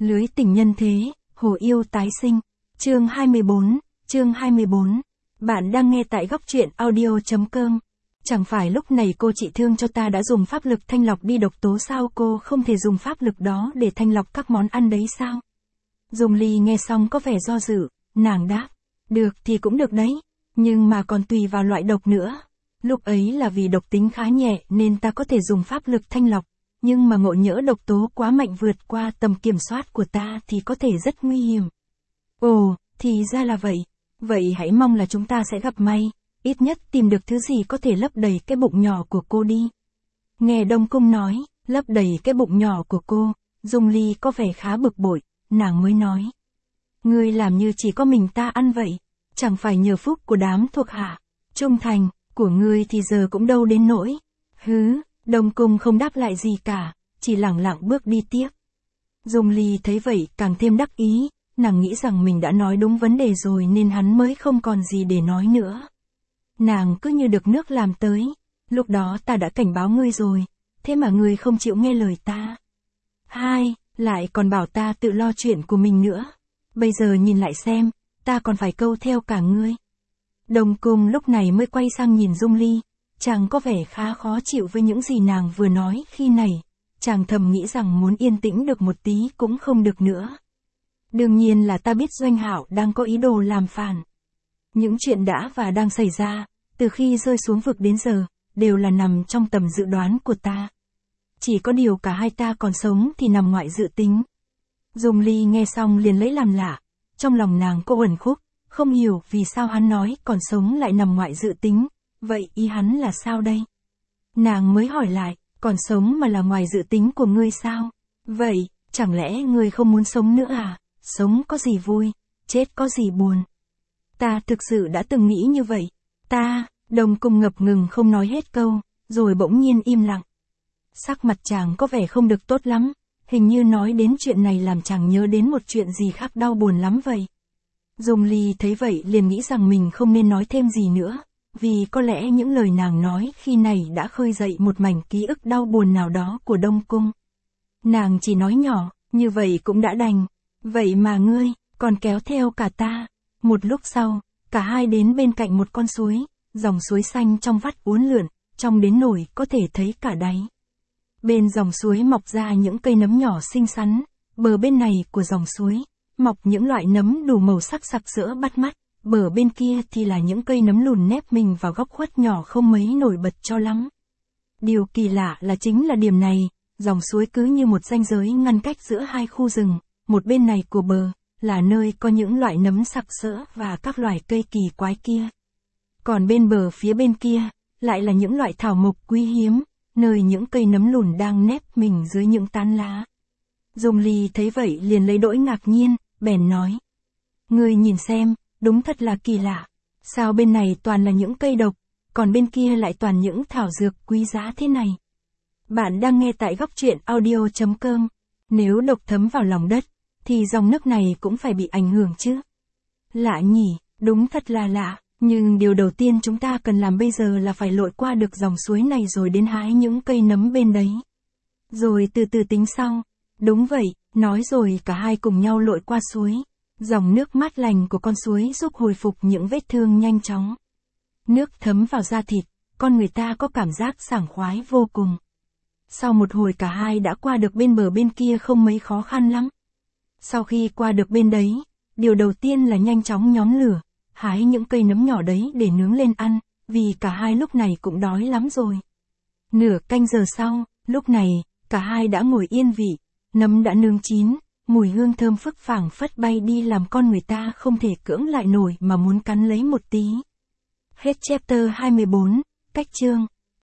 Lưới tình nhân thế, hồ yêu tái sinh. Chương 24. Bạn đang nghe tại góc truyện audio.com. Chẳng phải lúc này cô chị thương cho ta đã dùng pháp lực thanh lọc đi độc tố sao, cô không thể dùng pháp lực đó để thanh lọc các món ăn đấy sao? Dung Ly nghe xong có vẻ do dự, nàng đáp, được thì cũng được đấy, nhưng mà còn tùy vào loại độc nữa. Lúc ấy là vì độc tính khá nhẹ nên ta có thể dùng pháp lực thanh lọc, nhưng mà ngộ nhỡ độc tố quá mạnh vượt qua tầm kiểm soát của ta thì có thể rất nguy hiểm. Ồ, thì ra là vậy. Vậy hãy mong là chúng ta sẽ gặp may, ít nhất tìm được thứ gì có thể lấp đầy cái bụng nhỏ của cô đi. Nghe Đông Cung nói, lấp đầy cái bụng nhỏ của cô, Dung Ly có vẻ khá bực bội, nàng mới nói. Ngươi làm như chỉ có mình ta ăn vậy, chẳng phải nhờ phúc của đám thuộc hạ, trung thành, của ngươi thì giờ cũng đâu đến nỗi. Hứ, Đông Cung không đáp lại gì cả, chỉ lẳng lặng bước đi tiếp. Dung Ly thấy vậy càng thêm đắc ý, nàng nghĩ rằng mình đã nói đúng vấn đề rồi nên hắn mới không còn gì để nói nữa. Nàng cứ như được nước làm tới, lúc đó ta đã cảnh báo ngươi rồi, thế mà ngươi không chịu nghe lời ta. Hai, lại còn bảo ta tự lo chuyện của mình nữa. Bây giờ nhìn lại xem, ta còn phải câu theo cả ngươi. Đông Cung lúc này mới quay sang nhìn Dung Ly, chàng có vẻ khá khó chịu với những gì nàng vừa nói khi này, chàng thầm nghĩ rằng muốn yên tĩnh được một tí cũng không được nữa. Đương nhiên là ta biết Doanh Hạo đang có ý đồ làm phản. Những chuyện đã và đang xảy ra, từ khi rơi xuống vực đến giờ, đều là nằm trong tầm dự đoán của ta. Chỉ có điều cả hai ta còn sống thì nằm ngoại dự tính. Dung Ly nghe xong liền lấy làm lạ, trong lòng nàng có uẩn khúc, không hiểu vì sao hắn nói còn sống lại nằm ngoại dự tính, vậy ý hắn là sao đây? Nàng mới hỏi lại, còn sống mà là ngoài dự tính của ngươi sao? Vậy, chẳng lẽ ngươi không muốn sống nữa à? Sống có gì vui, chết có gì buồn. Ta thực sự đã từng nghĩ như vậy. Đông Cung ngập ngừng không nói hết câu, rồi bỗng nhiên im lặng. Sắc mặt chàng có vẻ không được tốt lắm, hình như nói đến chuyện này làm chàng nhớ đến một chuyện gì khác đau buồn lắm vậy. Dung Ly thấy vậy liền nghĩ rằng mình không nên nói thêm gì nữa, vì có lẽ những lời nàng nói khi này đã khơi dậy một mảnh ký ức đau buồn nào đó của Đông Cung. Nàng chỉ nói nhỏ, như vậy cũng đã đành. Vậy mà ngươi, còn kéo theo cả ta. Một lúc sau, cả hai đến bên cạnh một con suối, dòng suối xanh trong vắt uốn lượn, trong đến nổi có thể thấy cả đáy. Bên dòng suối mọc ra những cây nấm nhỏ xinh xắn, bờ bên này của dòng suối, mọc những loại nấm đủ màu sắc sặc sỡ bắt mắt, bờ bên kia thì là những cây nấm lùn nép mình vào góc khuất nhỏ không mấy nổi bật cho lắm. Điều kỳ lạ là chính là điểm này, dòng suối cứ như một ranh giới ngăn cách giữa hai khu rừng. Một bên này của bờ, là nơi có những loại nấm sặc sỡ và các loài cây kỳ quái kia. Còn bên bờ phía bên kia, lại là những loại thảo mộc quý hiếm, nơi những cây nấm lùn đang nép mình dưới những tán lá. Dung Ly thấy vậy liền lấy đỗi ngạc nhiên, bèn nói. Ngươi nhìn xem, đúng thật là kỳ lạ. Sao bên này toàn là những cây độc, còn bên kia lại toàn những thảo dược quý giá thế này? Bạn đang nghe tại góc truyện audio.com. Nếu độc thấm vào lòng đất, thì dòng nước này cũng phải bị ảnh hưởng chứ. Lạ nhỉ, đúng thật là lạ, nhưng điều đầu tiên chúng ta cần làm bây giờ là phải lội qua được dòng suối này rồi đến hái những cây nấm bên đấy. Rồi từ từ tính sau. Đúng vậy, nói rồi cả hai cùng nhau lội qua suối. Dòng nước mát lành của con suối giúp hồi phục những vết thương nhanh chóng. Nước thấm vào da thịt, con người ta có cảm giác sảng khoái vô cùng. Sau một hồi cả hai đã qua được bên bờ bên kia không mấy khó khăn lắm. Sau khi qua được bên đấy, điều đầu tiên là nhanh chóng nhóm lửa, hái những cây nấm nhỏ đấy để nướng lên ăn, vì cả hai lúc này cũng đói lắm rồi. Nửa canh giờ sau, lúc này, cả hai đã ngồi yên vị, nấm đã nướng chín, mùi hương thơm phức phảng phất bay đi làm con người ta không thể cưỡng lại nổi mà muốn cắn lấy một tí. Hết chapter 24, cách chương.